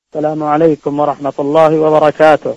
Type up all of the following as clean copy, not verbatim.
السلام عليكم ورحمة الله وبركاته.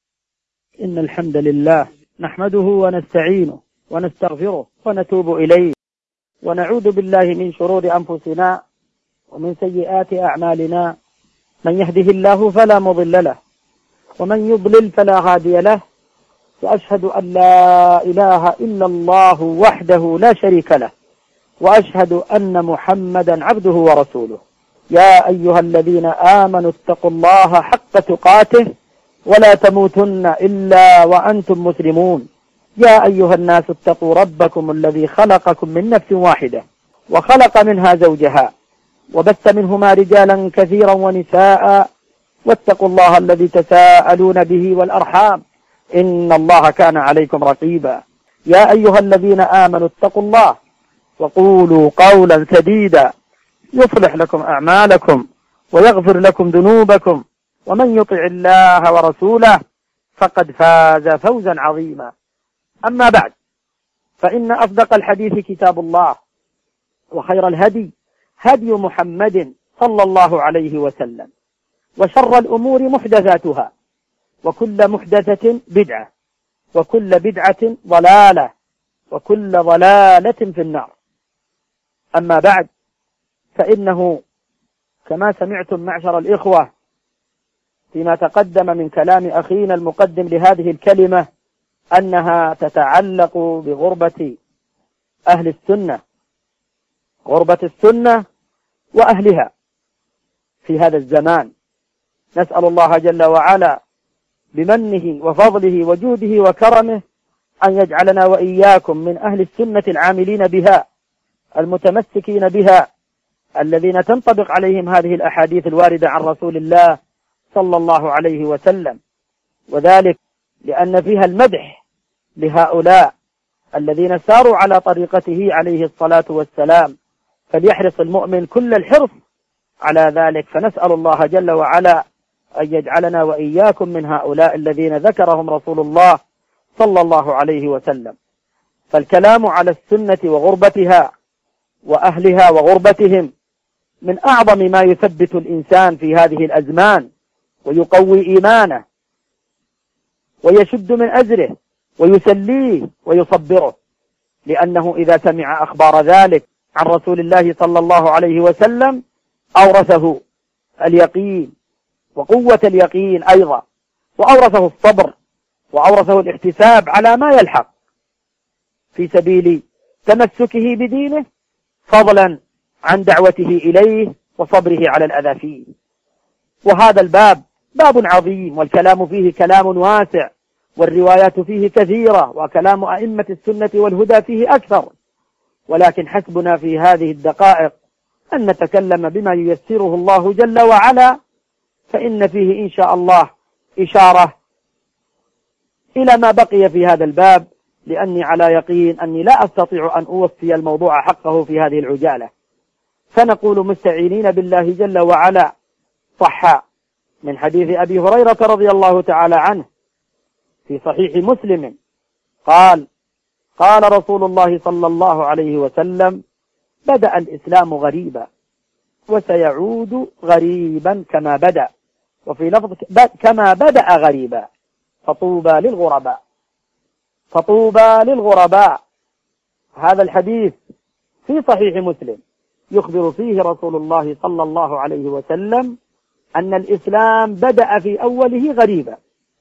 إن الحمد لله نحمده ونستعينه ونستغفره ونتوب إليه، ونعوذ بالله من شرور أنفسنا ومن سيئات أعمالنا. من يهده الله فلا مضل له، ومن يضلل فلا هادي له، وأشهد أن لا إله إلا الله وحده لا شريك له، وأشهد أن محمدا عبده ورسوله. يا أيها الذين آمنوا اتقوا الله حق تقاته ولا تموتن إلا وأنتم مسلمون. يا أيها الناس اتقوا ربكم الذي خلقكم من نفس واحدة وخلق منها زوجها وبث منهما رجالا كثيرا ونساء، واتقوا الله الذي تساءلون به والأرحام إن الله كان عليكم رقيبا. يا أيها الذين آمنوا اتقوا الله وقولوا قولا سديدا يصلح لكم أعمالكم ويغفر لكم ذنوبكم، ومن يطع الله ورسوله فقد فاز فوزا عظيما. أما بعد، فإن أصدق الحديث كتاب الله، وخير الهدي هدي محمد صلى الله عليه وسلم، وشر الأمور محدثاتها، وكل محدثة بدعة، وكل بدعة ضلالة، وكل ضلالة في النار. أما بعد، فإنه كما سمعتم معشر الإخوة فيما تقدم من كلام أخينا المقدم لهذه الكلمة أنها تتعلق بغربة أهل السنة، غربة السنة وأهلها في هذا الزمان. نسأل الله جل وعلا بمنه وفضله وجوده وكرمه أن يجعلنا وإياكم من أهل السنة العاملين بها المتمسكين بها، الذين تنطبق عليهم هذه الأحاديث الواردة عن رسول الله صلى الله عليه وسلم، وذلك لأن فيها المدح لهؤلاء الذين ساروا على طريقته عليه الصلاة والسلام، فليحرص المؤمن كل الحرص على ذلك. فنسأل الله جل وعلا أن يجعلنا وإياكم من هؤلاء الذين ذكرهم رسول الله صلى الله عليه وسلم. فالكلام على السنة وغربتها وأهلها وغربتهم من أعظم ما يثبت الإنسان في هذه الأزمان، ويقوي إيمانه، ويشد من أزره، ويسليه ويصبره، لأنه إذا سمع أخبار ذلك عن رسول الله صلى الله عليه وسلم أورثه اليقين وقوة اليقين أيضا، وأورثه الصبر، وأورثه الاحتساب على ما يلحق في سبيل تمسكه بدينه، فضلا عن دعوته إليه وصبره على الأذى فيه. وهذا الباب باب عظيم، والكلام فيه كلام واسع، والروايات فيه كثيرة، وكلام أئمة السنة والهدى فيه أكثر، ولكن حسبنا في هذه الدقائق أن نتكلم بما ييسره الله جل وعلا، فإن فيه إن شاء الله إشارة إلى ما بقي في هذا الباب، لأني على يقين أني لا أستطيع أن أوفي الموضوع حقه في هذه العجالة. فنقول مستعينين بالله جل وعلا: صح من حديث أبي هريرة رضي الله تعالى عنه في صحيح مسلم قال: قال رسول الله صلى الله عليه وسلم: بدأ الإسلام غريبا وسيعود غريبا كما بدأ، وفي لفظ كما بدأ غريبا، فطوبى للغرباء، فطوبى للغرباء. هذا الحديث في صحيح مسلم يخبر فيه رسول الله صلى الله عليه وسلم أن الإسلام بدأ في أوله غريبا،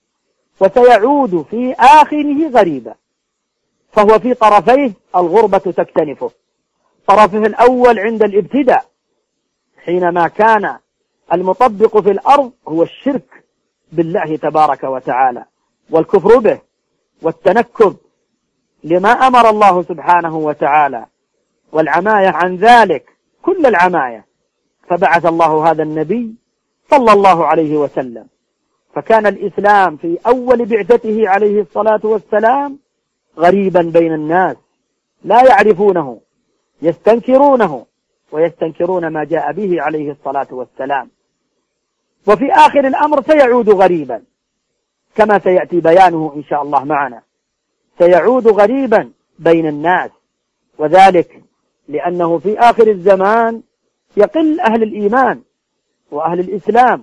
وسيعود في آخره غريبا، فهو في طرفيه الغربة تكتنفه. طرفه الأول عند الابتداء، حينما كان المطبق في الأرض هو الشرك بالله تبارك وتعالى والكفر به والتنكب لما أمر الله سبحانه وتعالى، والعماية عن ذلك كل العماية. فبعث الله هذا النبي صلى الله عليه وسلم، فكان الإسلام في أول بعثته عليه الصلاة والسلام غريبا بين الناس، لا يعرفونه، يستنكرونه ويستنكرون ما جاء به عليه الصلاة والسلام. وفي آخر الأمر سيعود غريبا كما سيأتي بيانه إن شاء الله معنا، سيعود غريبا بين الناس، وذلك لأنه في آخر الزمان يقل أهل الإيمان وأهل الإسلام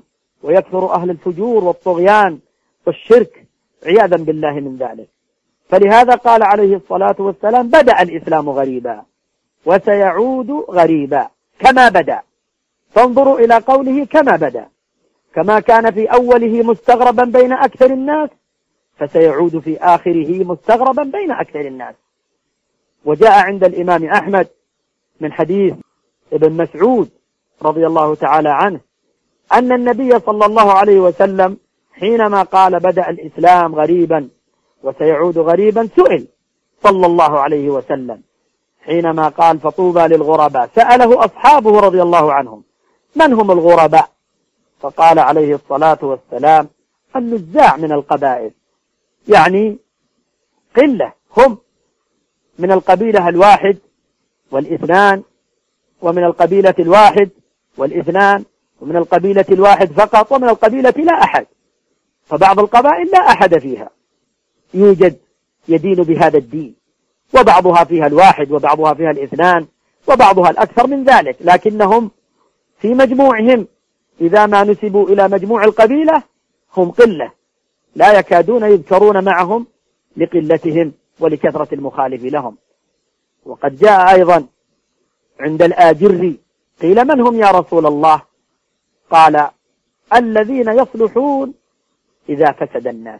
ويكثر أهل الفجور والطغيان والشرك عياذا بالله من ذلك. فلهذا قال عليه الصلاة والسلام: بدأ الإسلام غريبا وسيعود غريبا كما بدأ. فانظروا إلى قوله كما بدأ، كما كان في أوله مستغربا بين أكثر الناس فسيعود في آخره مستغربا بين أكثر الناس. وجاء عند الإمام أحمد من حديث ابن مسعود رضي الله تعالى عنه أن النبي صلى الله عليه وسلم حينما قال بدأ الإسلام غريبا وسيعود غريبا سئل صلى الله عليه وسلم حينما قال فطوبى للغرباء، سأله أصحابه رضي الله عنهم: من هم الغرباء؟ فقال عليه الصلاة والسلام: النزاع من القبائل، يعني قلة، هم من القبيلة الواحد والاثنان، ومن القبيلة الواحد والاثنان، ومن القبيلة الواحد فقط، ومن القبيلة لا أحد. فبعض القبائل لا أحد فيها يوجد يدين بهذا الدين، وبعضها فيها الواحد وبعضها فيها الاثنان وبعضها الأكثر من ذلك، لكنهم في مجموعهم إذا ما نسبوا إلى مجموع القبيلة هم قلة، لا يكادون يذكرون معهم لقلتهم ولكثرة المخالف لهم. وقد جاء أيضا عند الآجري قيل: من هم يا رسول الله؟ قال: الذين يصلحون إذا فسد الناس،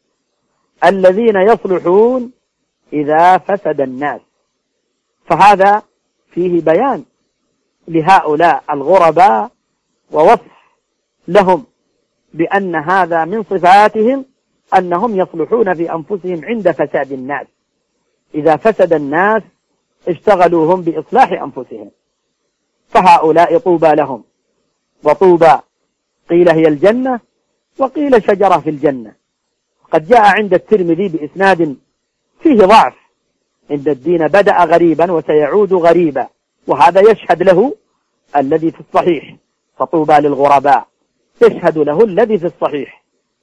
الذين يصلحون إذا فسد الناس. فهذا فيه بيان لهؤلاء الغرباء ووصف لهم بأن هذا من صفاتهم أنهم يصلحون في أنفسهم عند فساد الناس، إذا فسد الناس اشتغلوا هم بإصلاح أنفسهم. فهؤلاء طوبى لهم. وطوبى قيل هي الجنة وقيل شجرة في الجنة. قد جاء عند الترمذي بإسناد فيه ضعف: إن الدين بدأ غريبا وسيعود غريبا، وهذا يشهد له الذي في الصحيح، فطوبى للغرباء، يشهد له الذي في الصحيح.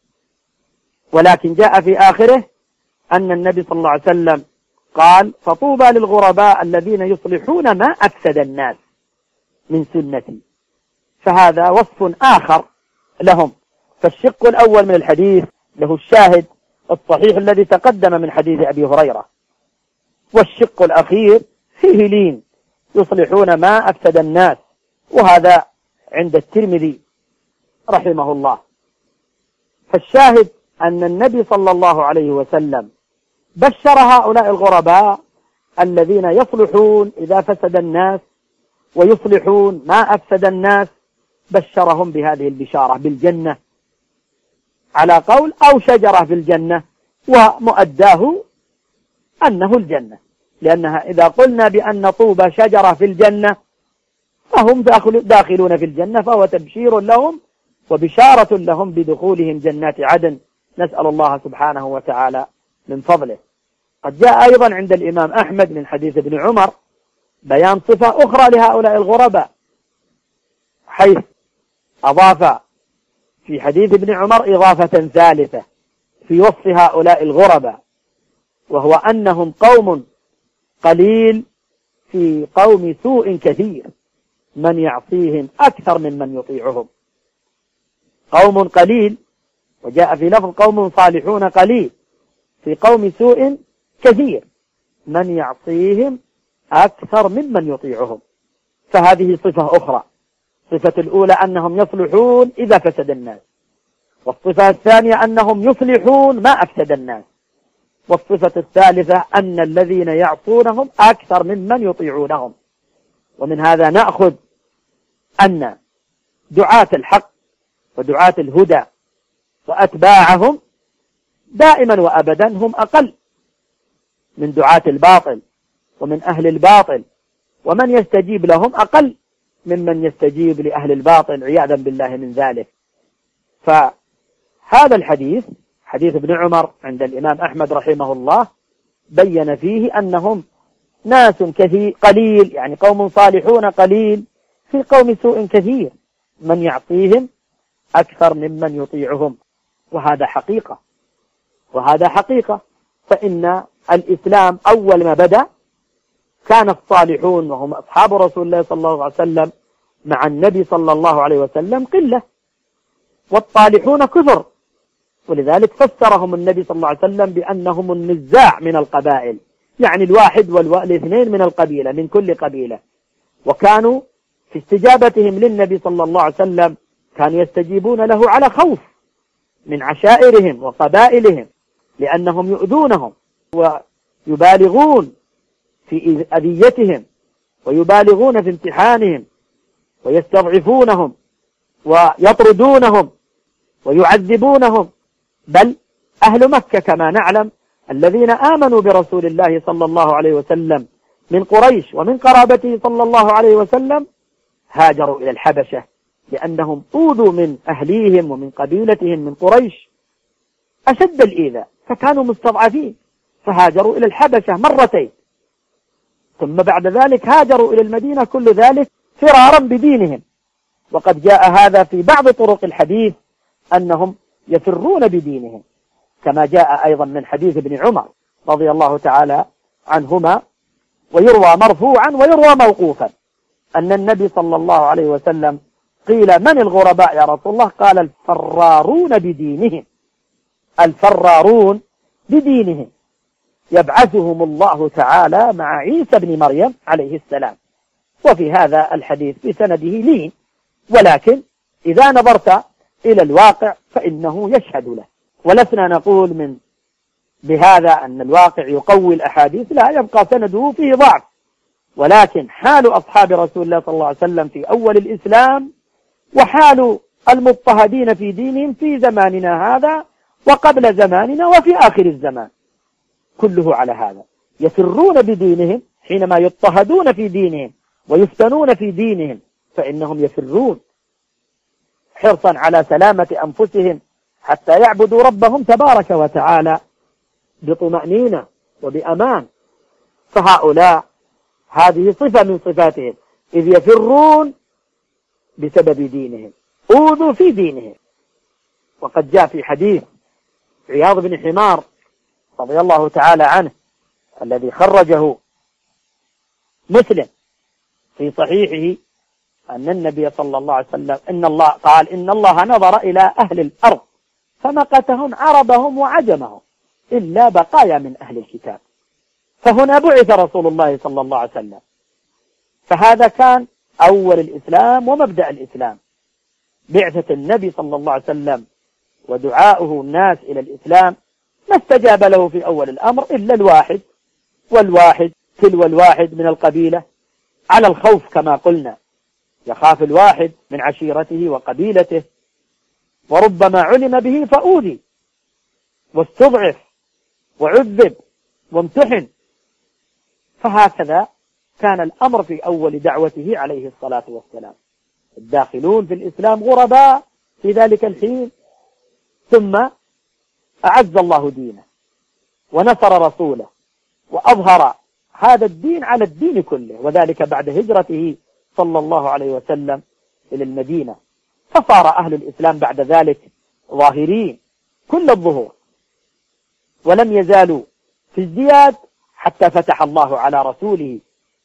ولكن جاء في آخره أن النبي صلى الله عليه وسلم قال: فطوبى للغرباء الذين يصلحون ما أفسد الناس من سنتي. فهذا وصف آخر لهم. فالشق الأول من الحديث له الشاهد الصحيح الذي تقدم من حديث أبي هريرة، والشق الأخير فيه لين: يصلحون ما أفسد الناس، وهذا عند الترمذي رحمه الله. فالشاهد أن النبي صلى الله عليه وسلم بشر هؤلاء الغرباء الذين يصلحون إذا فسد الناس ويصلحون ما أفسد الناس، بشرهم بهذه البشارة بالجنة على قول أو شجرة في الجنة، ومؤداه أنه الجنة، لأنها إذا قلنا بأن طوبى شجرة في الجنة فهم داخلون في الجنة، فهو تبشير لهم وبشارة لهم بدخولهم جنات عدن، نسأل الله سبحانه وتعالى من فضله. قد جاء أيضا عند الإمام أحمد من حديث ابن عمر بيان صفة أخرى لهؤلاء الغرباء، حيث أضاف في حديث ابن عمر إضافة ثالثة في وصف هؤلاء الغرباء، وهو أنهم قوم قليل في قوم سوء كثير، من يعصيهم أكثر ممن يطيعهم. قوم قليل، وجاء في لفظ قوم صالحون قليل، في قوم سوء كثير، من يعصيهم أكثر ممن يطيعهم. فهذه صفة أخرى. الصفة الأولى أنهم يصلحون إذا فسد الناس، والصفة الثانية أنهم يصلحون ما أفسد الناس، والصفة الثالثة أن الذين يعصونهم أكثر ممن يطيعونهم. ومن هذا نأخذ أن دعاة الحق ودعاة الهدى وأتباعهم دائما وأبدا هم أقل من دعاة الباطل ومن أهل الباطل، ومن يستجيب لهم أقل ممن يستجيب لأهل الباطل عياذا بالله من ذلك. فهذا الحديث حديث ابن عمر عند الإمام أحمد رحمه الله بين فيه أنهم ناس كثير قليل، يعني قوم صالحون قليل في قوم سوء كثير، من يعصيهم أكثر ممن يطيعهم. وهذا حقيقة، وهذا حقيقة. فإن الإسلام أول ما بدأ كان الصالحون وهم أصحاب رسول الله صلى الله عليه وسلم مع النبي صلى الله عليه وسلم قلة، والطالحون كثر، ولذلك فسرهم النبي صلى الله عليه وسلم بأنهم النزاع من القبائل، يعني الواحد والاثنين من القبيلة، من كل قبيلة. وكانوا في استجابتهم للنبي صلى الله عليه وسلم كانوا يستجيبون له على خوف من عشائرهم وقبائلهم، لأنهم يؤذونهم ويبالغون في أذيتهم ويبالغون في امتحانهم ويستضعفونهم ويطردونهم ويعذبونهم. بل أهل مكة كما نعلم الذين آمنوا برسول الله صلى الله عليه وسلم من قريش ومن قرابته صلى الله عليه وسلم هاجروا إلى الحبشة، لأنهم أوذوا من أهليهم ومن قبيلتهم من قريش أشد الإيذاء، فكانوا مستضعفين، فهاجروا إلى الحبشة مرتين، ثم بعد ذلك هاجروا إلى المدينة، كل ذلك فرارا بدينهم. وقد جاء هذا في بعض طرق الحديث أنهم يفرون بدينهم، كما جاء أيضا من حديث ابن عمر رضي الله تعالى عنهما، ويروى مرفوعا ويروى موقوفا أن النبي صلى الله عليه وسلم قيل من الغرباء يا رسول الله؟ قال الفرارون بدينهم، الفرارون بدينهم، يبعثهم الله تعالى مع عيسى بن مريم عليه السلام. وفي هذا الحديث بسنده لين، ولكن إذا نظرت إلى الواقع فإنه يشهد له، ولسنا نقول بهذا أن الواقع يقوي الأحاديث، لا، يبقى سنده فيه ضعف، ولكن حال أصحاب رسول الله صلى الله عليه وسلم في أول الإسلام وحال المضطهدين في دينهم في زماننا هذا وقبل زماننا وفي آخر الزمان كله على هذا، يفرون بدينهم حينما يضطهدون في دينهم ويفتنون في دينهم، فإنهم يفرون حرصا على سلامة أنفسهم حتى يعبدوا ربهم تبارك وتعالى بطمأنينة وبأمان. فهؤلاء هذه صفة من صفاتهم، إذ يفرون بسبب دينهم، أوذوا في دينهم. وقد جاء في حديث عياض بن حمار رضي الله تعالى عنه الذي خرجه مسلم في صحيحه أن النبي صلى الله عليه وسلم قال إن الله نظر إلى أهل الأرض فمقتهم عربهم وعجمهم إلا بقايا من أهل الكتاب. فهنا بعث رسول الله صلى الله عليه وسلم، فهذا كان أول الإسلام ومبدأ الإسلام، بعثة النبي صلى الله عليه وسلم ودعاؤه الناس إلى الإسلام. ما استجاب له في أول الأمر إلا الواحد، والواحد تلو الواحد من القبيلة، على الخوف كما قلنا، يخاف الواحد من عشيرته وقبيلته، وربما علم به فأوذي واستضعف وعذب وامتحن. فهكذا كان الأمر في أول دعوته عليه الصلاة والسلام، الداخلون في الإسلام غرباء في ذلك الحين، ثم أعز الله دينه ونصر رسوله وأظهر هذا الدين على الدين كله، وذلك بعد هجرته صلى الله عليه وسلم إلى المدينة. فصار أهل الإسلام بعد ذلك ظاهرين كل الظهور، ولم يزالوا في ازدياد حتى فتح الله على رسوله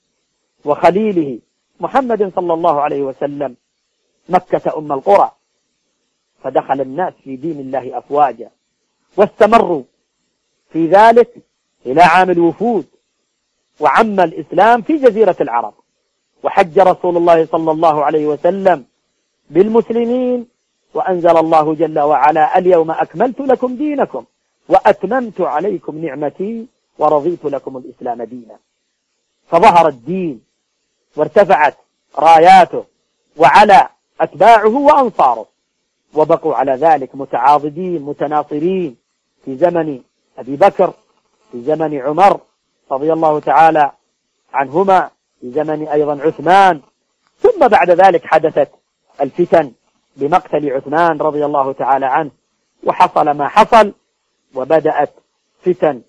وخليله محمد صلى الله عليه وسلم مكة أم القرى، فدخل الناس في دين الله أفواجا، واستمروا في ذلك إلى عام الوفود، وعم الإسلام في جزيرة العرب، وحج رسول الله صلى الله عليه وسلم بالمسلمين، وأنزل الله جل وعلا اليوم أكملت لكم دينكم وأتممت عليكم نعمتي ورضيت لكم الإسلام دينا. فظهر الدين وارتفعت راياته وعلى أتباعه وأنصاره، وبقوا على ذلك متعاضدين متناصرين في زمن أبي بكر، في زمن عمر رضي الله تعالى عنهما، في زمن أيضا عثمان، ثم بعد ذلك حدثت الفتن بمقتل عثمان رضي الله تعالى عنه، وحصل ما حصل، وبدأت فتن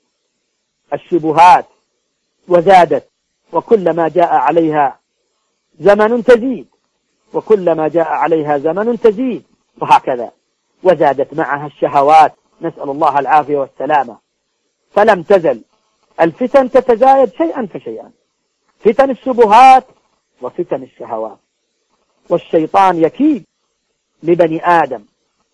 الشبهات وزادت، وكلما جاء عليها زمن تزيد، وكلما جاء عليها زمن تزيد، وهكذا، وزادت معها الشهوات، نسأل الله العافية والسلامة. فلم تزل الفتن تتزايد شيئا فشيئا، فتن الشبهات وفتن الشهوات، والشيطان يكيد لبني آدم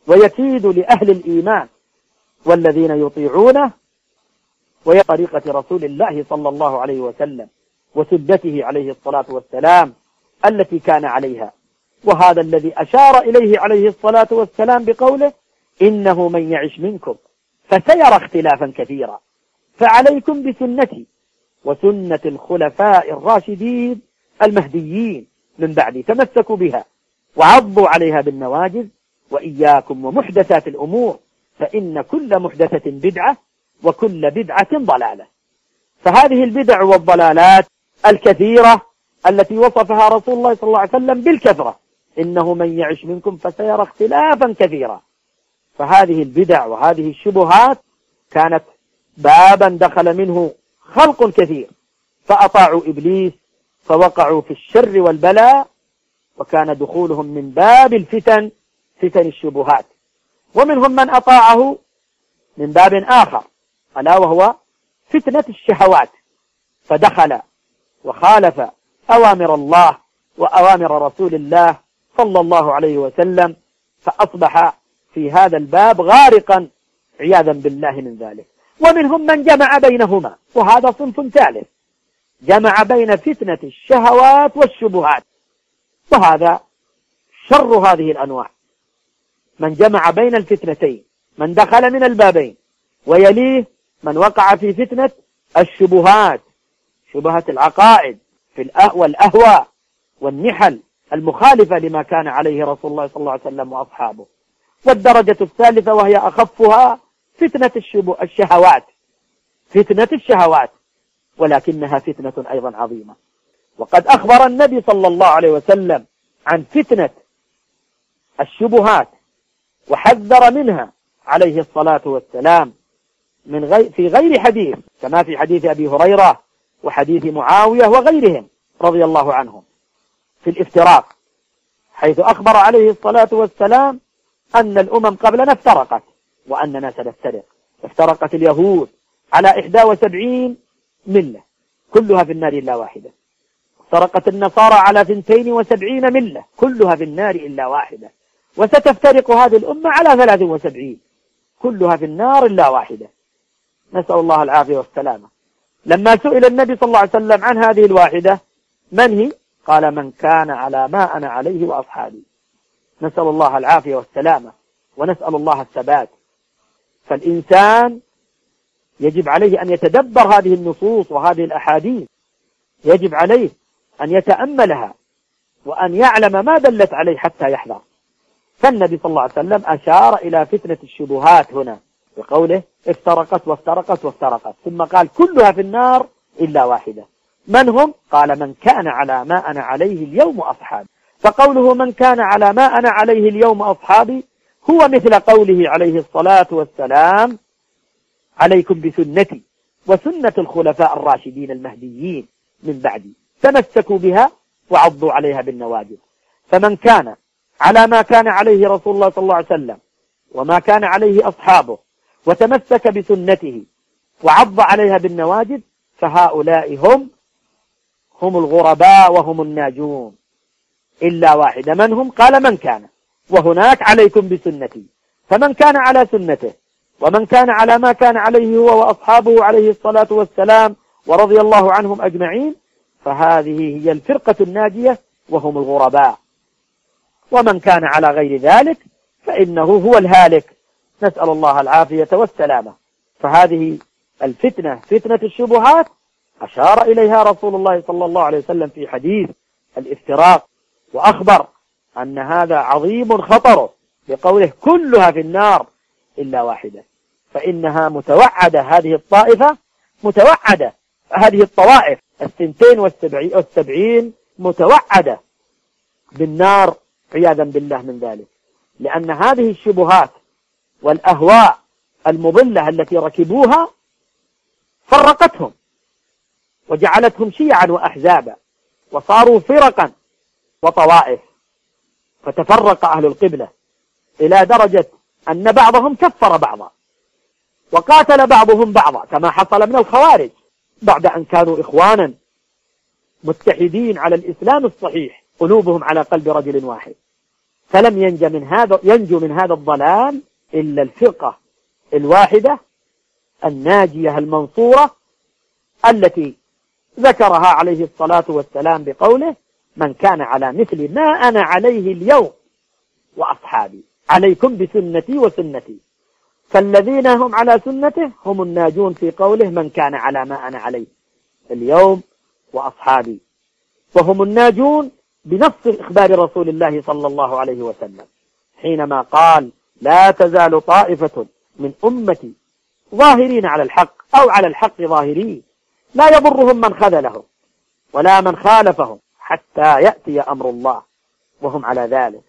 ويكيد لأهل الإيمان والذين يطيعونه وطريقة رسول الله صلى الله عليه وسلم وسدته عليه الصلاة والسلام التي كان عليها. وهذا الذي أشار إليه عليه الصلاة والسلام بقوله: إنه من يعش منكم فسيرى اختلافا كثيرا فعليكم بسنتي وسنة الخلفاء الراشدين المهديين من بعدي، تمسكوا بها وعضوا عليها بالنواجذ، وإياكم ومحدثات الأمور فإن كل محدثة بدعة وكل بدعة ضلالة. فهذه البدع والضلالات الكثيرة التي وصفها رسول الله صلى الله عليه وسلم بالكثرة: إنه من يعش منكم فسيرى اختلافا كثيرا. فهذه البدع وهذه الشبهات كانت بابا دخل منه خلق كثير فأطاعوا إبليس فوقعوا في الشر والبلاء، وكان دخولهم من باب الفتن، فتن الشبهات. ومنهم من أطاعه من باب آخر ألا وهو فتنة الشهوات، فدخل وخالف أوامر الله وأوامر رسول الله صلى الله عليه وسلم، فأصبح في هذا الباب غارقا عياذا بالله من ذلك. ومنهم من جمع بينهما، وهذا صنف ثالث، جمع بين فتنة الشهوات والشبهات، وهذا شر هذه الأنواع، من جمع بين الفتنتين، من دخل من البابين، ويليه من وقع في فتنة الشبهات، شبهة العقائد والأهواء والنحل المخالفة لما كان عليه رسول الله صلى الله عليه وسلم وأصحابه. والدرجة الثالثة وهي أخفها فتنة الشهوات، فتنة الشهوات، ولكنها فتنة أيضا عظيمة. وقد أخبر النبي صلى الله عليه وسلم عن فتنة الشبهات وحذر منها عليه الصلاة والسلام في غير حديث، كما في حديث أبي هريرة وحديث معاوية وغيرهم رضي الله عنهم في الافتراق، حيث أخبر عليه الصلاة والسلام أن الأمم قبلنا افترقت وأننا سنفترق. افترقت اليهود على 71 ملة كلها في النار إلا واحدة، افترقت النصارى على 72 ملة كلها في النار إلا واحدة، وستفترق هذه الأمة على 73 كلها في النار إلا واحدة، نسأل الله العافية والسلامة. لما سئل النبي صلى الله عليه وسلم عن هذه الواحدة من هي؟ قال: من كان على ما أنا عليه وأصحابي. نسأل الله العافية والسلامة ونسأل الله الثبات. فالإنسان يجب عليه أن يتدبر هذه النصوص وهذه الأحاديث، يجب عليه أن يتأملها وأن يعلم ما دلت عليه حتى يحذر. فالنبي صلى الله عليه وسلم أشار إلى فتنة الشبهات هنا بقوله: افترقت وافترقت وافترقت، ثم قال: كلها في النار إلا واحدة. من هم؟ قال: من كان على ما أنا عليه اليوم أصحابي. فقوله من كان على ما أنا عليه اليوم أصحابي هو مثل قوله عليه الصلاة والسلام: عليكم بسنتي وسنة الخلفاء الراشدين المهديين من بعدي، تمسكوا بها وعضوا عليها بالنواجذ. فمن كان على ما كان عليه رسول الله صلى الله عليه وسلم وما كان عليه أصحابه وتمسك بسنته وعض عليها بالنواجذ فهؤلاء هم الغرباء وهم الناجون إلا واحدة. من هم؟ قال: من كان، وهناك عليكم بسنتي. فمن كان على سنته ومن كان على ما كان عليه هو وأصحابه عليه الصلاة والسلام ورضي الله عنهم أجمعين، فهذه هي الفرقة الناجية وهم الغرباء. ومن كان على غير ذلك فإنه هو الهالك، نسأل الله العافية والسلامة. فهذه الفتنة، فتنة الشبهات، أشار إليها رسول الله صلى الله عليه وسلم في حديث الافتراق، وأخبر أن هذا عظيم خطره بقوله: كلها في النار إلا واحدة. فإنها متوعدة، هذه الطائفة متوعدة، هذه الطوائف 72 متوعدة بالنار عياذا بالله من ذلك، لأن هذه الشبهات والأهواء المضلة التي ركبوها فرقتهم وجعلتهم شيعا وأحزابا، وصاروا فرقا وطوائف، فتفرق أهل القبلة إلى درجة أن بعضهم كفر بعضا وقاتل بعضهم بعضا، كما حصل من الخوارج بعد أن كانوا إخوانا متحدين على الإسلام الصحيح، قلوبهم على قلب رجل واحد، فلم ينجو من هذا الضلال إلا الفرقة الواحدة الناجية المنصورة التي ذكرها عليه الصلاة والسلام بقوله: من كان على مثل ما أنا عليه اليوم وأصحابي، عليكم بسنتي وسنتي. فالذين هم على سنته هم الناجون في قوله: من كان على ما أنا عليه اليوم وأصحابي. وهم الناجون بنص إخبار رسول الله صلى الله عليه وسلم حينما قال: لا تزال طائفة من أمتي ظاهرين على الحق أو على الحق ظاهرين لا يضرهم من خذلهم ولا من خالفهم حتى يأتي أمر الله وهم على ذلك.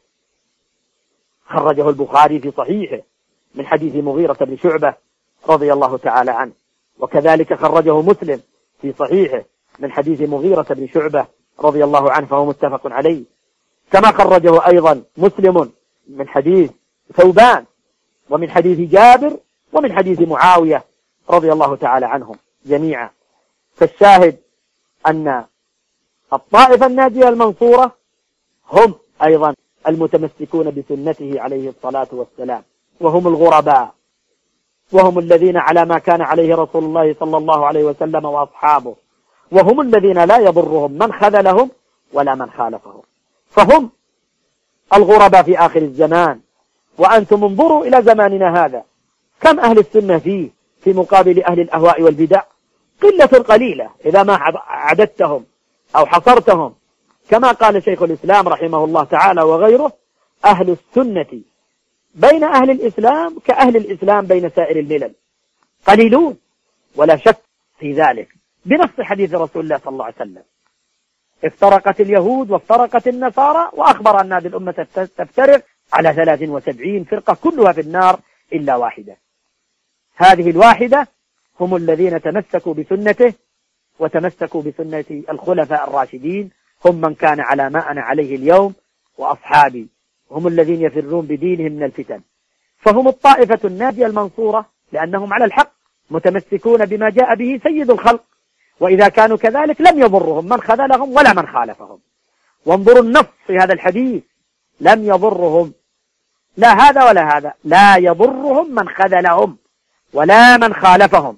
خرجه البخاري في صحيحه من حديث مغيرة بن شعبة رضي الله تعالى عنه، وكذلك خرجه مسلم في صحيحه من حديث مغيرة بن شعبة رضي الله عنه، فهو متفق عليه. كما خرجه أيضا مسلم من حديث ثوبان ومن حديث جابر ومن حديث معاوية رضي الله تعالى عنهم جميعا. فالشاهد أن الطائفة الناجية المنصورة هم أيضا المتمسكون بسنته عليه الصلاة والسلام، وهم الغرباء، وهم الذين على ما كان عليه رسول الله صلى الله عليه وسلم وأصحابه، وهم الذين لا يضرهم من خذلهم ولا من خالفهم. فهم الغرباء في آخر الزمان. وأنتم انظروا إلى زماننا هذا، كم أهل السنة فيه في مقابل أهل الأهواء والبدع؟ قلة قليلة إذا ما عددتهم أو حصرتهم. كما قال شيخ الإسلام رحمه الله تعالى وغيره: أهل السنة بين أهل الإسلام كأهل الإسلام بين سائر الملل، قليلون ولا شك في ذلك، بنص حديث رسول الله صلى الله عليه وسلم: افترقت اليهود وافترقت النصارى، وأخبر أن هذه الأمة تفترق على 73 فرقة كلها في النار إلا واحدة. هذه الواحدة هم الذين تمسكوا بسنته وتمسكوا بسنة الخلفاء الراشدين، هم من كان على ما أنا عليه اليوم وأصحابي، هم الذين يفرون بدينهم من الفتن. فهم الطائفة الناجية المنصورة لأنهم على الحق متمسكون بما جاء به سيد الخلق، وإذا كانوا كذلك لم يضرهم من خذلهم ولا من خالفهم. وانظروا النص في هذا الحديث: لم يضرهم لا هذا ولا هذا، لا يضرهم من خذلهم ولا من خالفهم.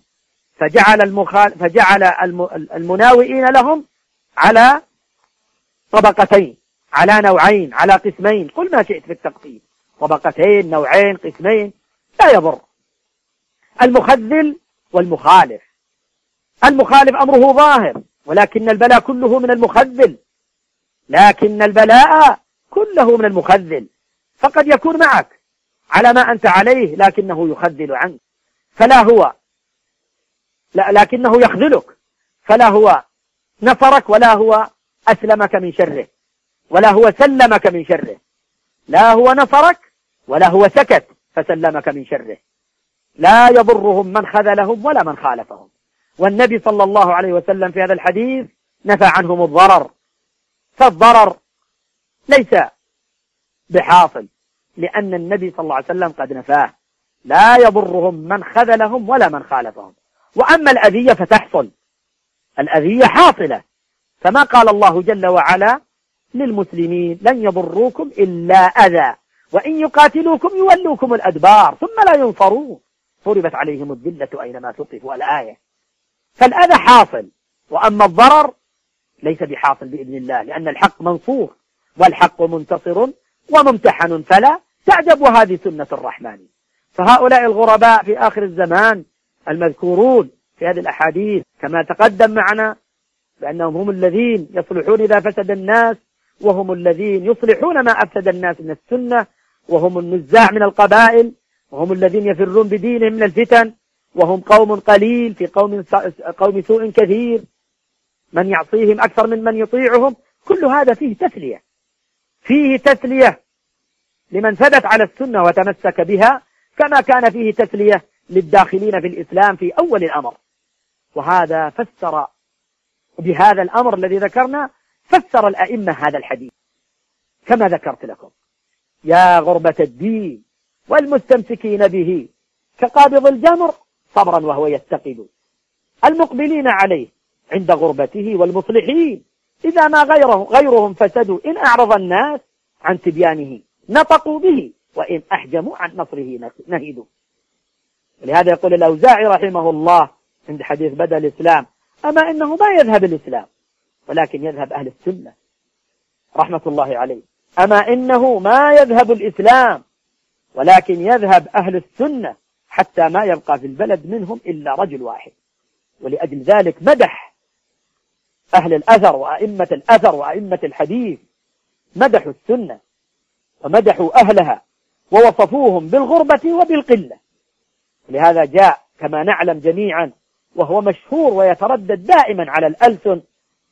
فجعل المناوئين لهم على طبقتين، على نوعين، على قسمين، قل ما شئت في التقسيم، طبقتين، نوعين، قسمين، لا يضر المخذل والمخالف. المخالف أمره ظاهر، ولكن البلاء كله من المخذل، لكن البلاء كله من المخذل. فقد يكون معك على ما أنت عليه لكنه يخذل عنك، لكنه يخذلك، فلا هو نصرك ولا هو أسلمك من شره ولا هو سلمك من شره، لا هو نصرك ولا هو سكت فسلمك من شره. لا يضرهم من خذلهم ولا من خالفهم. والنبي صلى الله عليه وسلم في هذا الحديث نفى عنهم الضرر، فالضرر ليس بحاصل لأن النبي صلى الله عليه وسلم قد نفاه. لا يضرهم من خذلهم ولا من خالفهم. وأما الأذية فتحصل، الأذية حاصلة، فما قال الله جل وعلا للمسلمين: لن يضروكم إلا أذى وإن يقاتلوكم يولوكم الأدبار ثم لا ينصرون ضربت عليهم الذلة أينما ثقفوا، الآية. فالأذى حاصل، وأما الضرر ليس بحاصل بإذن الله، لأن الحق منصور والحق منتصر وممتحن فلا تعجب، وهذه سنة الرحمن. فهؤلاء الغرباء في آخر الزمان المذكورون في هذه الأحاديث كما تقدم معنا بأنهم هم الذين يصلحون إذا فسد الناس، وهم الذين يصلحون ما أفسد الناس من السنة، وهم النزاع من القبائل، وهم الذين يفرون بدينهم من الفتن، وهم قوم قليل في قوم سوء كثير، من يعصيهم أكثر من من يطيعهم. كل هذا فيه تسلية لمن ثبت على السنة وتمسك بها، كما كان فيه تسلية للداخلين في الإسلام في أول الأمر. وهذا فسر بهذا الأمر الذي ذكرنا، فسر الأئمة هذا الحديث كما ذكرت لكم: يا غربة الدين والمستمسكين به كقابض الجمر صبرا وهو يتقد، المقبلين عليه عند غربته والمصلحين إذا ما غيرهم فسدوا إن أعرض الناس عن تبيانه نطقوا به، وإن أحجموا عن نصره نهدوا. ولهذا يقول الأوزاعي رحمه الله عند حديث بدء الإسلام: أما إنه ما يذهب الإسلام ولكن يذهب أهل السنة، رحمة الله عليه. أما إنه ما يذهب الإسلام ولكن يذهب أهل السنة، حتى ما يبقى في البلد منهم إلا رجل واحد. ولأجل ذلك مدح أهل الأثر وأئمة الأثر وأئمة الحديث، مدحوا السنة ومدحوا أهلها ووصفوهم بالغربة وبالقلة. لهذا جاء كما نعلم جميعا، وهو مشهور ويتردد دائما على الألسن،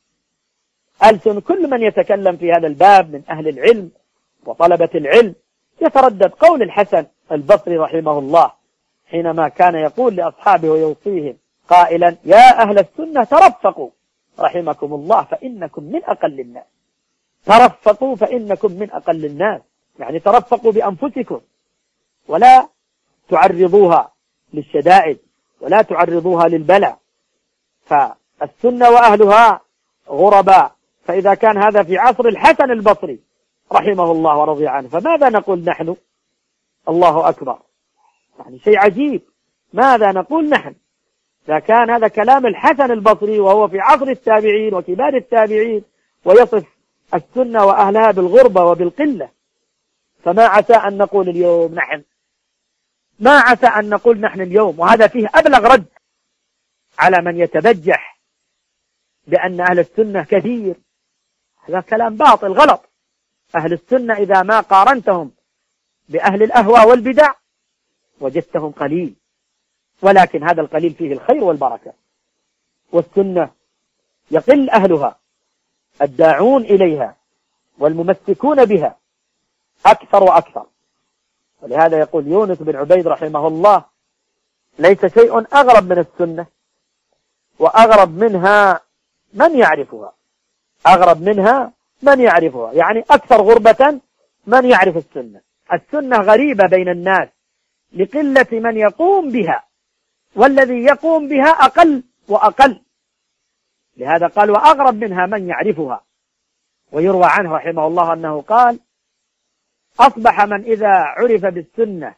ألسن كل من يتكلم في هذا الباب من أهل العلم وطلبة العلم، يتردد قول الحسن البصري رحمه الله حينما كان يقول لأصحابه ويوصيهم قائلا: يا أهل السنة ترفقوا رحمكم الله فإنكم من أقل الناس. ترفقوا فإنكم من أقل الناس، يعني ترفقوا بأنفسكم ولا تعرضوها للشدائد ولا تعرضوها للبلاء. فالسنة وأهلها غرباء. فإذا كان هذا في عصر الحسن البصري رحمه الله ورضي عنه، فماذا نقول نحن؟ الله أكبر، يعني شيء عجيب. ماذا نقول نحن إذا كان هذا كلام الحسن البصري وهو في عصر التابعين وكبار التابعين ويصف السنة وأهلها بالغربة وبالقلة؟ فما عسى أن نقول اليوم نحن، ما عسى أن نقول نحن اليوم. وهذا فيه أبلغ رد على من يتبجح بأن أهل السنة كثير. هذا كلام باطل غلط. أهل السنة إذا ما قارنتهم بأهل الأهواء والبدع وجدتهم قليل، ولكن هذا القليل فيه الخير والبركة. والسنة يقل أهلها، الداعون إليها والممسكون بها أكثر وأكثر. ولهذا يقول يونس بن عبيد رحمه الله: ليس شيء أغرب من السنة، وأغرب منها من يعرفها. أغرب منها من يعرفها، يعني أكثر غربة من يعرف السنة. السنة غريبة بين الناس لقلة من يقوم بها، والذي يقوم بها أقل وأقل. لهذا قال: وأغرب منها من يعرفها. ويروى عنه رحمه الله أنه قال: أصبح من إذا عرف بالسنة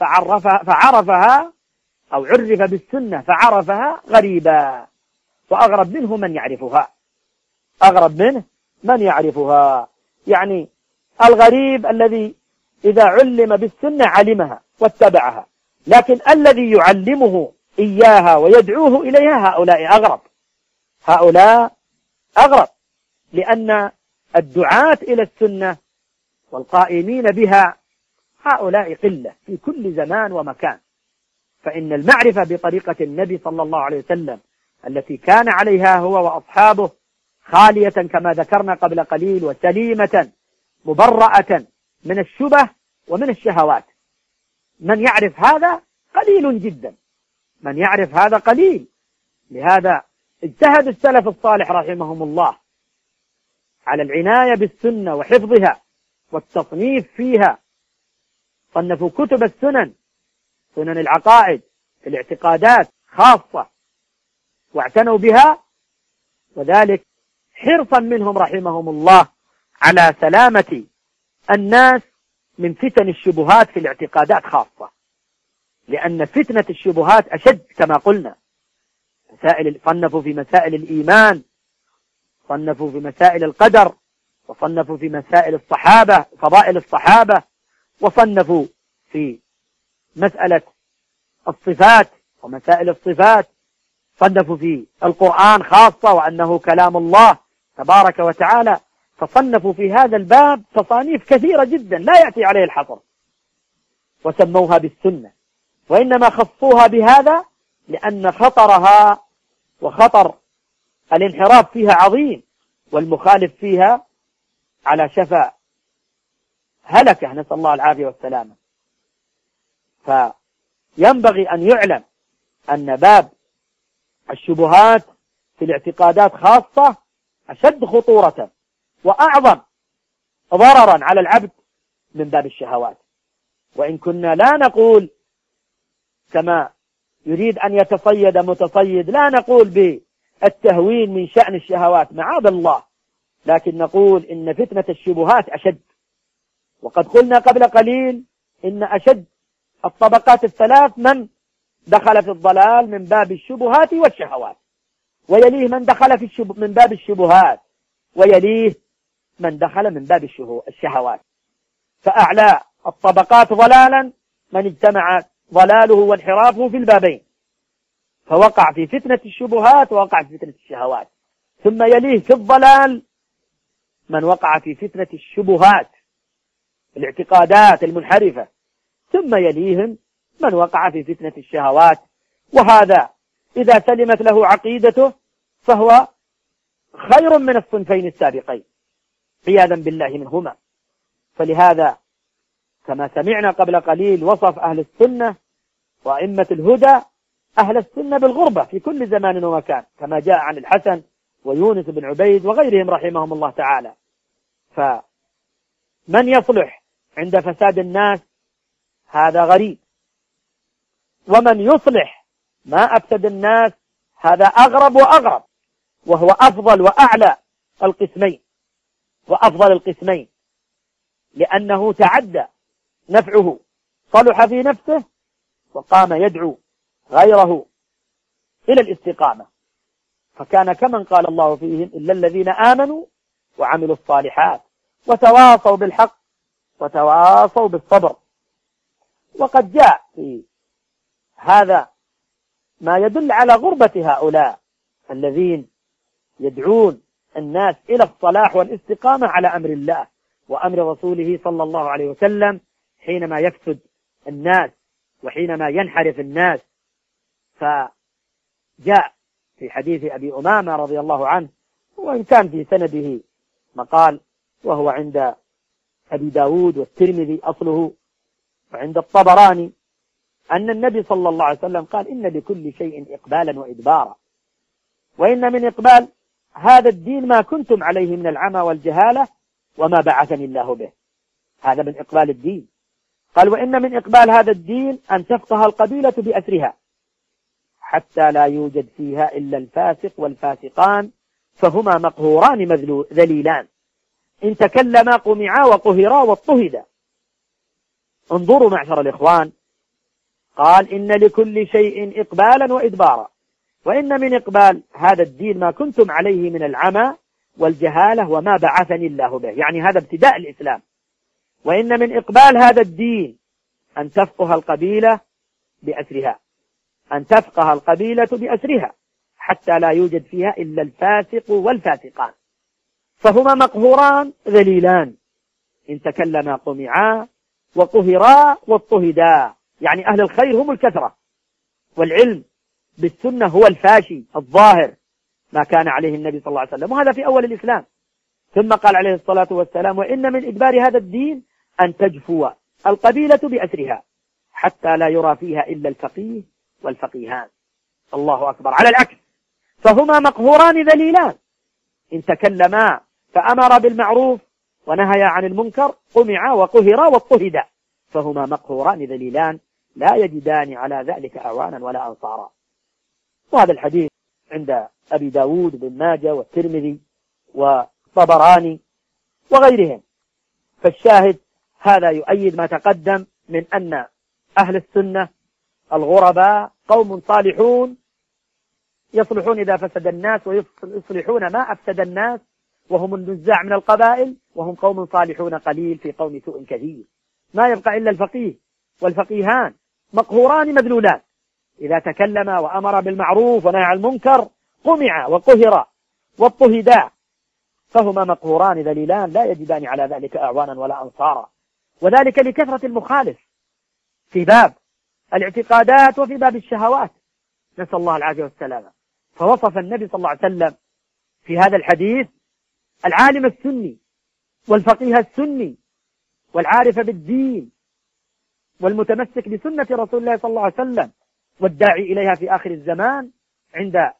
فعرفها، أو عرف بالسنة فعرفها، غريبا، وأغرب منه من يعرفها. أغرب منه من يعرفها، يعني الغريب الذي إذا علم بالسنة علمها واتبعها، لكن الذي يعلمه إياها ويدعوه إليها هؤلاء أغرب. هؤلاء أغرب، لأن الدعاة إلى السنة والقائمين بها هؤلاء قلة في كل زمان ومكان. فإن المعرفة بطريقة النبي صلى الله عليه وسلم التي كان عليها هو وأصحابه خالية كما ذكرنا قبل قليل، وسليمة مبرأة من الشبه ومن الشهوات. من يعرف هذا قليل جدا، من يعرف هذا قليل. لهذا اجتهد السلف الصالح رحمهم الله على العناية بالسنة وحفظها والتصنيف فيها. صنفوا كتب السنن، سنن العقائد، الاعتقادات خاصة، واعتنوا بها، وذلك حرصا منهم رحمهم الله على سلامة الناس من فتن الشبهات في الاعتقادات خاصة، لأن فتنة الشبهات أشد كما قلنا. صنفوا في مسائل الإيمان، صنفوا في مسائل القدر، وصنفوا في مسائل الصحابة، فضائل الصحابة، وصنفوا في مسألة الصفات ومسائل الصفات، صنفوا في القرآن خاصة وأنه كلام الله تبارك وتعالى. فصنفوا في هذا الباب تصانيف كثيرة جدا لا يأتي عليه الحصر، وسموها بالسنة، وإنما خصوها بهذا لأن خطرها وخطر الانحراف فيها عظيم، والمخالف فيها على شفا هلكة، نسأل الله العافية والسلامة. فينبغي أن يعلم أن باب الشبهات في الاعتقادات خاصة أشد خطورة وأعظم ضررا على العبد من باب الشهوات. وإن كنا لا نقول كما يريد أن يتصيد متصيد، لا نقول بالتهوين من شأن الشهوات معاذ الله، لكن نقول إن فتنة الشبهات أشد، وقد قلنا قبل قليل إن أشد الطبقات الثلاث من دخل في الضلال من باب الشبهات والشهوات، ويليه من دخل من باب الشبهات، ويليه من دخل من باب الشهوات. فأعلى الطبقات ضلالا من اجتمع ضلاله وانحرافه في البابين، فوقع في فتنة الشبهات ووقع في فتنة الشهوات. ثم يليه في الضلال من وقع في فتنة الشبهات الاعتقادات المنحرفة، ثم يليهم من وقع في فتنة الشهوات. وهذا إذا سلمت له عقيدته فهو خير من الصنفين السابقين عياذا بالله منهما. فلهذا كما سمعنا قبل قليل وصف أهل السنة وأئمة الهدى أهل السنة بالغربة في كل زمان ومكان، كما جاء عن الحسن ويونس بن عبيد وغيرهم رحمهم الله تعالى. فمن يصلح عند فساد الناس هذا غريب، ومن يصلح ما أفسد الناس هذا أغرب وأغرب، وهو أفضل وأعلى القسمين وأفضل القسمين، لأنه تعدى نفعه، صلح في نفسه وقام يدعو غيره إلى الاستقامة، فكان كمن قال الله فيهم إلا الذين آمنوا وعملوا الصالحات وتواصوا بالحق وتواصوا بالصبر. وقد جاء في هذا ما يدل على غربة هؤلاء الذين يدعون الناس إلى الصلاح والاستقامة على أمر الله وأمر رسوله صلى الله عليه وسلم حينما يفسد الناس وحينما ينحرف الناس. فجاء في حديث أبي أمامة رضي الله عنه، وإن كان في سنده مقال، وهو عند أبي داود والترمذي أصله، وعند الطبراني، أن النبي صلى الله عليه وسلم قال إن لكل شيء إقبالا وإدبارا، وإن من إقبال هذا الدين ما كنتم عليه من العمى والجهالة وما بعثني الله به. هذا من إقبال الدين. قال وإن من إقبال هذا الدين أن تفقه القبيلة بأسرها حتى لا يوجد فيها إلا الفاسق والفاسقان فهما مقهوران ذليلان إن تكلما قمعا وقهرا واضطهدا. انظروا معشر الإخوان، قال إن لكل شيء إقبالا وإدبارا، وإن من إقبال هذا الدين ما كنتم عليه من العمى والجهالة وما بعثني الله به، يعني هذا ابتداء الإسلام. وإن من إقبال هذا الدين أن تفقه القبيلة بأسرها، أن تفقه القبيلة بأسرها حتى لا يوجد فيها إلا الفاسق والفاسقان فهما مقهوران ذليلان إن تكلما قمعا وقهرا واضطهدا، يعني أهل الخير هم الكثرة، والعلم بالسنة هو الفاشي الظاهر ما كان عليه النبي صلى الله عليه وسلم، وهذا في أول الإسلام. ثم قال عليه الصلاة والسلام وإن من إجبار هذا الدين أن تجفو القبيلة بأسرها حتى لا يرى فيها إلا الفقيه والفقيهان. الله أكبر. على العكس فهما مقهوران ذليلان إن تكلما فأمر بالمعروف ونهيا عن المنكر قمعا وقهرا واضطهدا فهما مقهوران ذليلان لا يجدان على ذلك أعوانا ولا أنصارا. وهذا الحديث عند أبي داود بن ماجه والترمذي والطبراني وغيرهم. فالشاهد هذا يؤيد ما تقدم من أن أهل السنة الغرباء قوم صالحون يصلحون إذا فسد الناس ويصلحون ما أفسد الناس، وهم النزاع من القبائل، وهم قوم صالحون قليل في قوم سوء كثير. ما يبقى إلا الفقيه والفقيهان مقهوران مذلولان إذا تكلم وأمر بالمعروف ونهى عن المنكر قمع وقهر واضطهدا فهما مقهوران ذليلان لا يجدان على ذلك أعوانا ولا أنصارا، وذلك لكثرة المخالف في باب الاعتقادات وفي باب الشهوات، نسأل الله العافية والسلامة. فوصف النبي صلى الله عليه وسلم في هذا الحديث العالم السني والفقيه السني والعارف بالدين والمتمسك بسنة رسول الله صلى الله عليه وسلم والداعي إليها في آخر الزمان عند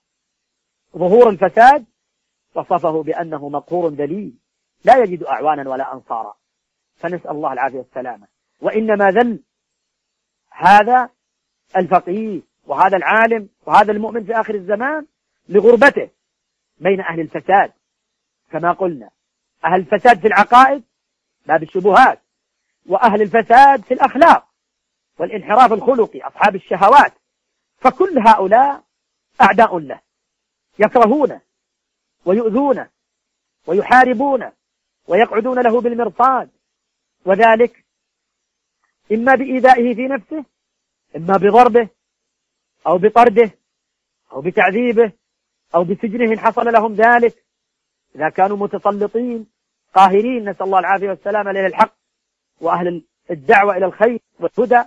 ظهور الفساد، وصفه بأنه مقهور ذليل لا يجد أعوانا ولا أنصارا، فنسأل الله العافية والسلامة. وإنما ذل هذا الفقيه وهذا العالم وهذا المؤمن في آخر الزمان لغربته بين أهل الفساد، كما قلنا أهل الفساد في العقائد باب الشبهات، وأهل الفساد في الأخلاق والانحراف الخلقي، أصحاب الشهوات. فكل هؤلاء أعداء له، يكرهونه ويؤذونه ويحاربونه ويقعدون له بالمرصاد، وذلك إما بإيذائه في نفسه، إما بضربه أو بطرده أو بتعذيبه أو بسجنه إن حصل لهم ذلك، إذا كانوا متسلطين قاهرين، نسأل الله العافية والسلامة لأهل الحق وأهل الدعوة إلى الخير والهدى.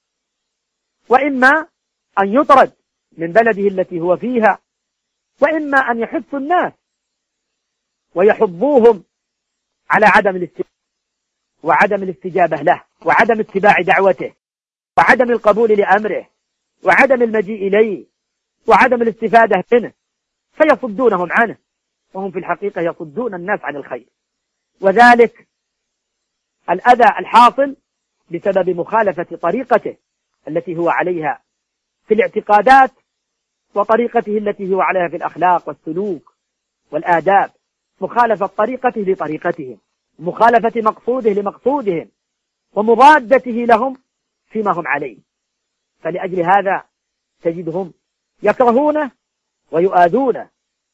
وإما أن يطرد من بلده التي هو فيها، وإما أن يحث الناس ويحضوهم على عدم الاستجابة وعدم الاستجابة له وعدم اتباع دعوته وعدم القبول لأمره وعدم المجيء إليه وعدم الاستفادة منه، فيصدونهم عنه، وهم في الحقيقة يصدون الناس عن الخير. وذلك الأذى الحاصل بسبب مخالفة طريقته التي هو عليها في الاعتقادات، وطريقته التي هو عليها في الأخلاق والسلوك والآداب، مخالفة طريقته لطريقتهم، مخالفة مقصوده لمقصودهم، ومضادته لهم فيما هم عليه. فلأجل هذا تجدهم يكرهونه ويؤاذونه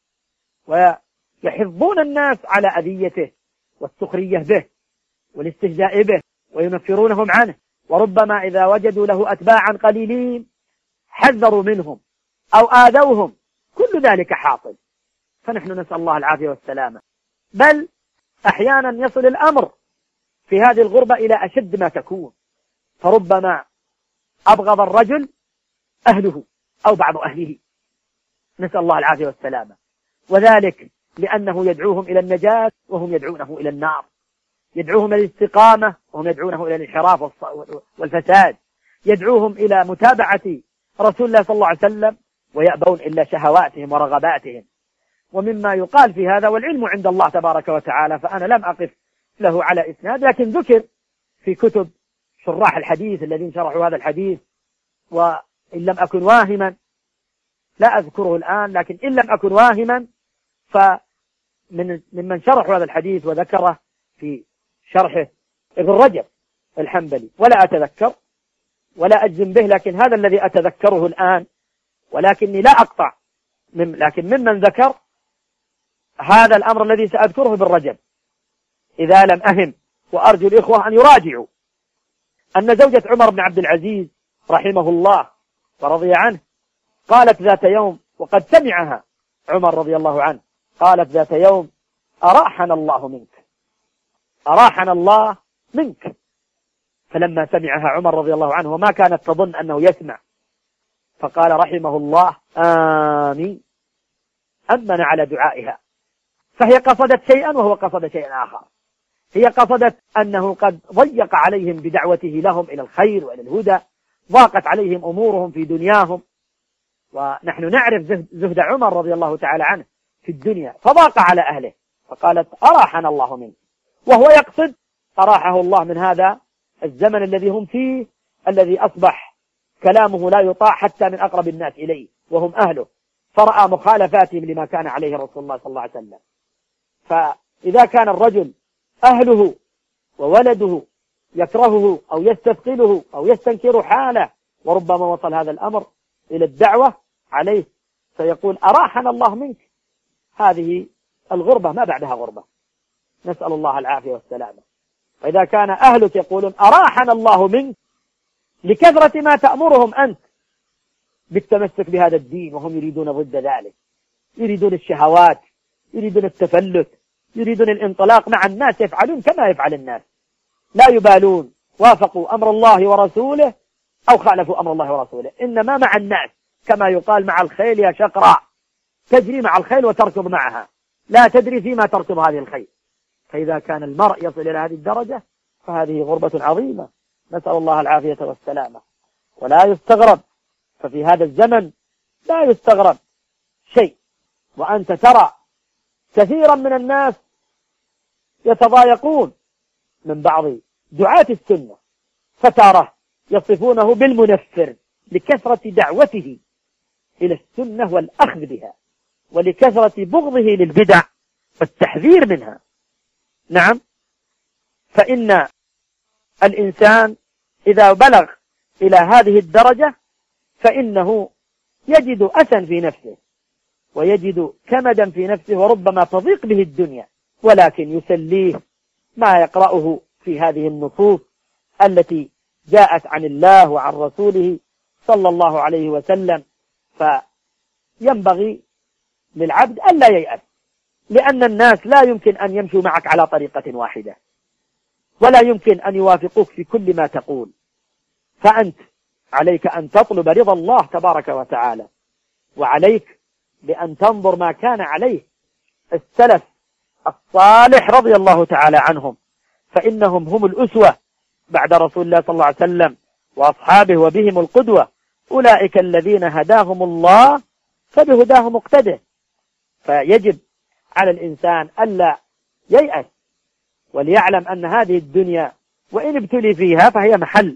ويحضون الناس على أذيته والسخرية به والاستهزاء به وينفرونهم عنه، وربما إذا وجدوا له أتباعا قليلين حذروا منهم أو آذوهم، كل ذلك حاصل. فنحن نسأل الله العافية والسلامة. بل أحيانا يصل الأمر في هذه الغربة إلى أشد ما تكون، فربما أبغض الرجل أهله أو بعض أهله، نسأل الله العافية والسلامة، وذلك لأنه يدعوهم إلى النجاة وهم يدعونه إلى النار، يدعوهم إلى الاستقامة وهم يدعونه إلى الانحراف والفساد، يدعوهم إلى متابعة رسول الله صلى الله عليه وسلم ويأبون إلا شهواتهم ورغباتهم. ومما يقال في هذا، والعلم عند الله تبارك وتعالى، فأنا لم أقف له على إسناد، لكن ذكر في كتب شراح الحديث الذين شرحوا هذا الحديث، وإن لم أكن واهما، لا أذكره الآن، لكن إن لم أكن واهما فمن شرحوا هذا الحديث وذكره في شرحه ابن رجب الحنبلي، ولا أتذكر ولا أجزم به، لكن هذا الذي أتذكره الآن، ولكني لا أقطع لكن ممن ذكر هذا الأمر الذي سأذكره ابن رجب إذا لم أهم، وأرجو الإخوة أن يراجعوا، أن زوجة عمر بن عبد العزيز رحمه الله ورضي عنه قالت ذات يوم، وقد سمعها عمر رضي الله عنه، قالت ذات يوم: أراحنا الله منك، أراحنا الله منك. فلما سمعها عمر رضي الله عنه، وما كانت تظن أنه يسمع، فقال رحمه الله: آمين. أمن على دعائها، فهي قصدت شيئا وهو قصد شيئا آخر. هي قصدت أنه قد ضيق عليهم بدعوته لهم إلى الخير وإلى الهدى، ضاقت عليهم أمورهم في دنياهم، ونحن نعرف زهد عمر رضي الله تعالى عنه في الدنيا، فضاق على أهله، فقالت: أراحنا الله منه، وهو يقصد أراحه الله من هذا الزمن الذي هم فيه، الذي أصبح كلامه لا يطاع حتى من أقرب الناس إليه وهم أهله، فرأى مخالفاتهم لما كان عليه رسول الله صلى الله عليه وسلم. فإذا كان الرجل أهله وولده يكرهه أو يستثقله أو يستنكر حاله، وربما وصل هذا الأمر إلى الدعوة عليه، فيقول: أراحنا الله منك. هذه الغربة ما بعدها غربة، نسأل الله العافية والسلامة. وإذا كان أهلك يقولون: أراحنا الله منك، لكثرة ما تأمرهم أنت بالتمسك بهذا الدين، وهم يريدون ضد ذلك، يريدون الشهوات، يريدون التفلت، يريدون الانطلاق مع الناس، يفعلون كما يفعل الناس، لا يبالون وافقوا أمر الله ورسوله أو خالفوا أمر الله ورسوله، إنما مع الناس، كما يقال: مع الخيل يا شقراء، تجري مع الخيل وتركض معها، لا تدري فيما تركض هذه الخيل. فإذا كان المرء يصل إلى هذه الدرجة فهذه غربة عظيمة، نسأل الله العافية والسلامة. ولا يستغرب، ففي هذا الزمن لا يستغرب شيء، وأنت ترى كثيرا من الناس يتضايقون من بعض دعاة السنة، فترى يصفونه بالمنفر لكثرة دعوته إلى السنة والأخذ بها، ولكثرة بغضه للبدع والتحذير منها. نعم، فإن الإنسان إذا بلغ إلى هذه الدرجة فإنه يجد أسا في نفسه ويجد كمدا في نفسه وربما تضيق به الدنيا، ولكن يسليه ما يقرأه في هذه النصوص التي جاءت عن الله وعن رسوله صلى الله عليه وسلم. فينبغي للعبد ألا ييأس، لأن الناس لا يمكن أن يمشوا معك على طريقة واحدة، ولا يمكن أن يوافقوك في كل ما تقول، فأنت عليك أن تطلب رضا الله تبارك وتعالى، وعليك بأن تنظر ما كان عليه السلف الصالح رضي الله تعالى عنهم، فإنهم هم الأسوة بعد رسول الله صلى الله عليه وسلم وأصحابه، وبهم القدوة. أولئك الذين هداهم الله فبهداه مقتده. فيجب على الإنسان ألا ييأس، وليعلم أن هذه الدنيا وإن ابتلي فيها فهي محل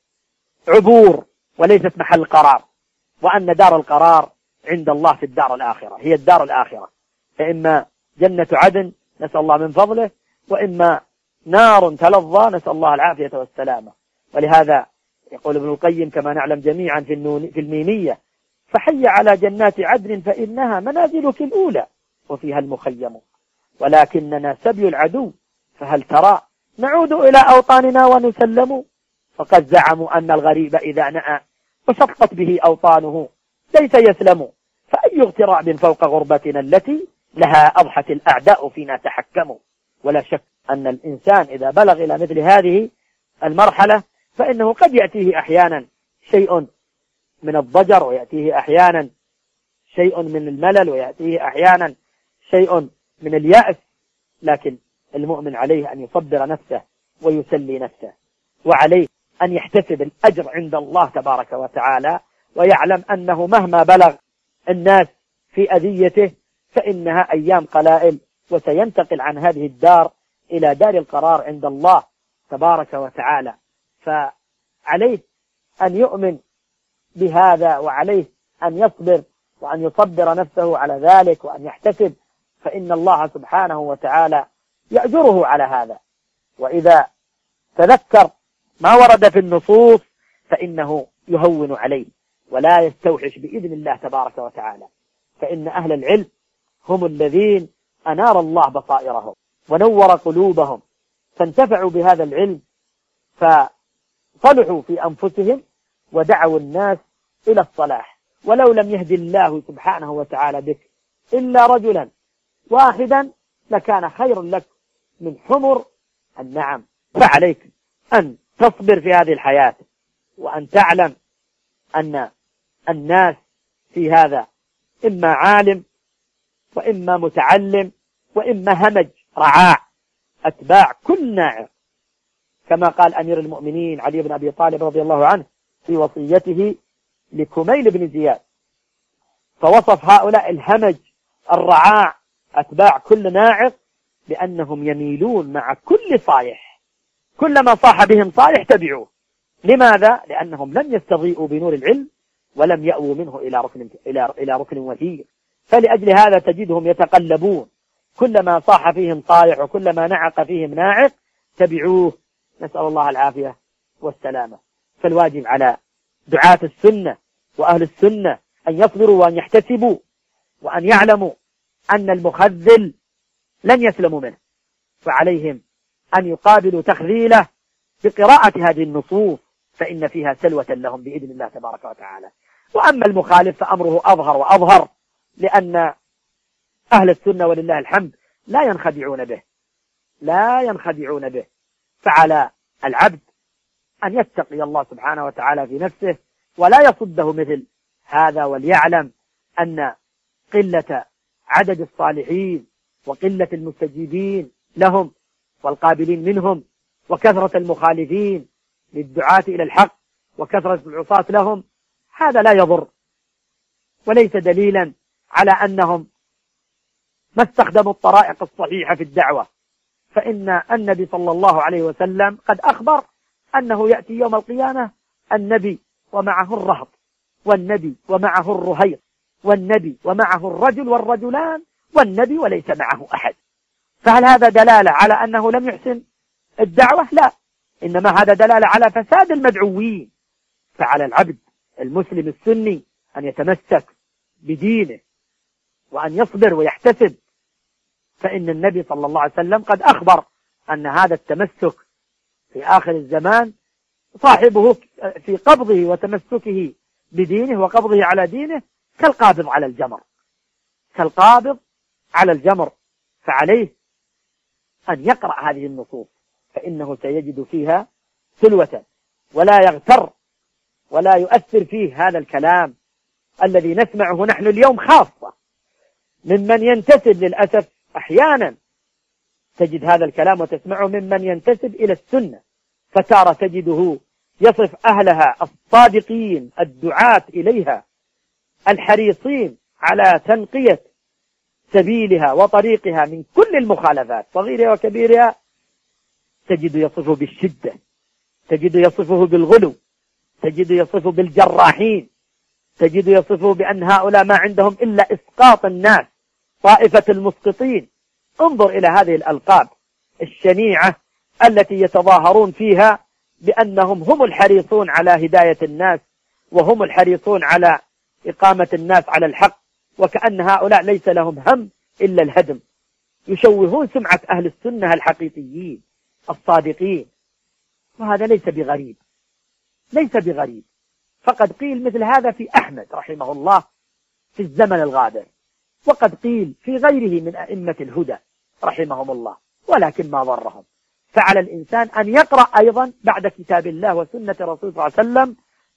عبور وليست محل قرار، وأن دار القرار عند الله في الدار الآخرة، هي الدار الآخرة، فإما جنة عدن نسأل الله من فضله، وإما نار تلظى نسأل الله العافية والسلامة. ولهذا يقول ابن القيم كما نعلم جميعا في الميمية: فحي على جنات عدن فإنها منازلك الأولى وفيها المخيم، ولكننا سبي العدو فهل ترى نعود إلى أوطاننا ونسلم. فقد زعموا أن الغريب إذا نأى وشقت به أوطانه ليس يسلم، فأي اغتراب فوق غربتنا التي لها أضحت الأعداء فينا تحكموا. ولا شك أن الإنسان إذا بلغ إلى مثل هذه المرحلة فإنه قد يأتيه أحيانا شيء من الضجر، ويأتيه أحيانا شيء من الملل، ويأتيه أحيانا شيء من اليأس، لكن المؤمن عليه أن يصبر نفسه ويسلي نفسه، وعليه أن يحتسب الأجر عند الله تبارك وتعالى، ويعلم أنه مهما بلغ الناس في أذيته فإنها أيام قلائل، وسينتقل عن هذه الدار إلى دار القرار عند الله تبارك وتعالى. فعليه أن يؤمن بهذا، وعليه أن يصبر وأن يصبر نفسه على ذلك، وأن يحتسب، فإن الله سبحانه وتعالى يأجره على هذا. وإذا تذكر ما ورد في النصوص فإنه يهون عليه ولا يستوحش بإذن الله تبارك وتعالى، فإن أهل العلم هم الذين أنار الله بصائرهم ونور قلوبهم، فانتفعوا بهذا العلم فصلحوا في أنفسهم ودعوا الناس إلى الصلاح. ولو لم يهدي الله سبحانه وتعالى بك إلا رجلا واحدا لكان خير لك من حمر النعم. فعليك أن تصبر في هذه الحياة، وأن تعلم أن الناس في هذا إما عالم وإما متعلم وإما همج رعاع أتباع كل ناعم، كما قال أمير المؤمنين علي بن أبي طالب رضي الله عنه في وصيته لكميل بن زياد، فوصف هؤلاء الهمج الرعاع أتباع كل ناعق بأنهم يميلون مع كل صايح، كلما صاح بهم صالح تبعوه. لماذا؟ لأنهم لم يستضيئوا بنور العلم ولم يأووا منه إلى ركن وثيق، فلأجل هذا تجدهم يتقلبون، كلما صاح فيهم صالح وكلما نعق فيهم ناعق تبعوه، نسأل الله العافية والسلامة. فالواجب على دعاة السنة وأهل السنة أن يصبروا وأن يحتسبوا، وأن يعلموا أن المخذل لن يسلموا منه، فعليهم أن يقابلوا تخذيله بقراءة هذه النصوص، فإن فيها سلوة لهم بإذن الله تبارك وتعالى. وأما المخالف فأمره أظهر وأظهر، لأن أهل السنة ولله الحمد لا ينخدعون به. فعلى العبد أن يتقي الله سبحانه وتعالى في نفسه ولا يصده مثل هذا، وليعلم أن قلة عدد الصالحين وقلة المستجيبين لهم والقابلين منهم وكثرة المخالفين للدعاة إلى الحق وكثرة العصاة لهم هذا لا يضر، وليس دليلا على أنهم ما استخدموا الطرائق الصحيحة في الدعوة، فإن النبي صلى الله عليه وسلم قد أخبر أنه يأتي يوم القيامة النبي ومعه الرهط، والنبي ومعه الرهيط، والنبي ومعه الرجل والرجلان، والنبي وليس معه أحد. فهل هذا دلالة على أنه لم يحسن الدعوة؟ لا، إنما هذا دلالة على فساد المدعوين. فعلى العبد المسلم السني أن يتمسك بدينه وأن يصبر ويحتسب، فإن النبي صلى الله عليه وسلم قد أخبر أن هذا التمسك في آخر الزمان صاحبه في قبضه وتمسكه بدينه وقبضه على دينه كالقابض على الجمر، كالقابض على الجمر. فعليه أن يقرأ هذه النصوص فإنه سيجد فيها سلوة، ولا يغتر ولا يؤثر فيه هذا الكلام الذي نسمعه نحن اليوم، خاصة ممن ينتسب للأسف. أحيانا تجد هذا الكلام وتسمعه ممن ينتسب إلى السنة، فتارة تجده يصف أهلها الصادقين الدعاة إليها الحريصين على تنقية سبيلها وطريقها من كل المخالفات صغيرها وكبيرها، تجد يصفه بالشدة، تجد يصفه بالغلو، تجد يصفه بالجراحين، تجد يصفه بأن هؤلاء ما عندهم إلا إسقاط الناس، طائفة المسقطين. انظر إلى هذه الألقاب الشنيعة التي يتظاهرون فيها بأنهم هم الحريصون على هداية الناس وهم الحريصون على إقامة الناس على الحق، وكأن هؤلاء ليس لهم هم إلا الهدم. يشوهون سمعة أهل السنة الحقيقيين الصادقين، وهذا ليس بغريب، ليس بغريب. فقد قيل مثل هذا في أحمد رحمه الله في الزمن الغابر، وقد قيل في غيره من أئمة الهدى رحمهم الله، ولكن ما ضرهم. فعلى الإنسان أن يقرأ أيضا بعد كتاب الله وسنة رسول صلى الله عليه وسلم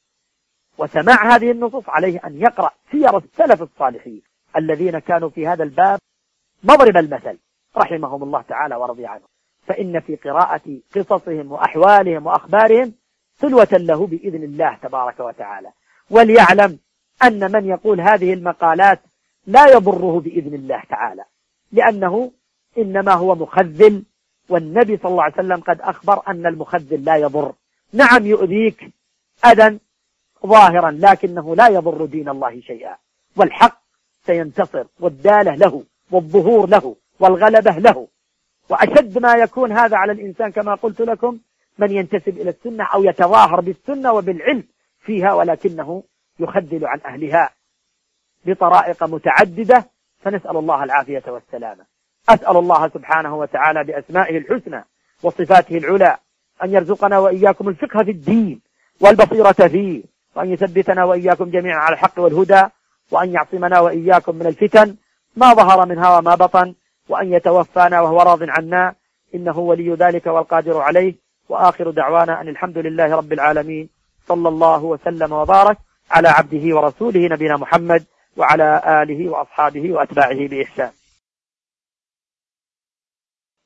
وسماع هذه النصوص، عليه أن يقرأ سير السلف الصالحين الذين كانوا في هذا الباب مضرب المثل رحمهم الله تعالى ورضي عنهم. فإن في قراءة قصصهم وأحوالهم وأخبارهم سلوة له بإذن الله تبارك وتعالى. وليعلم أن من يقول هذه المقالات لا يضره بإذن الله تعالى، لأنه إنما هو مخذل، والنبي صلى الله عليه وسلم قد أخبر أن المخذل لا يضر. نعم يؤذيك أذى ظاهرا، لكنه لا يضر دين الله شيئا، والحق سينتصر، والدالة له والظهور له والغلبة له. وأشد ما يكون هذا على الإنسان كما قلت لكم من ينتسب إلى السنة أو يتظاهر بالسنة وبالعلم فيها، ولكنه يخذل عن أهلها بطرائق متعددة، فنسأل الله العافية والسلامة. أسأل الله سبحانه وتعالى بأسمائه الحسنى وصفاته العلى أن يرزقنا وإياكم الفقه في الدين والبصيرة فيه، وأن يثبتنا وإياكم جميعا على الحق والهدى، وأن يعصمنا وإياكم من الفتن ما ظهر منها وما بطن، وأن يتوفانا وهو راض عنا، إنه ولي ذلك والقادر عليه. وآخر دعوانا أن الحمد لله رب العالمين، صلى الله وسلم وبارك على عبده ورسوله نبينا محمد وعلى آله وأصحابه وأتباعه بإحسان.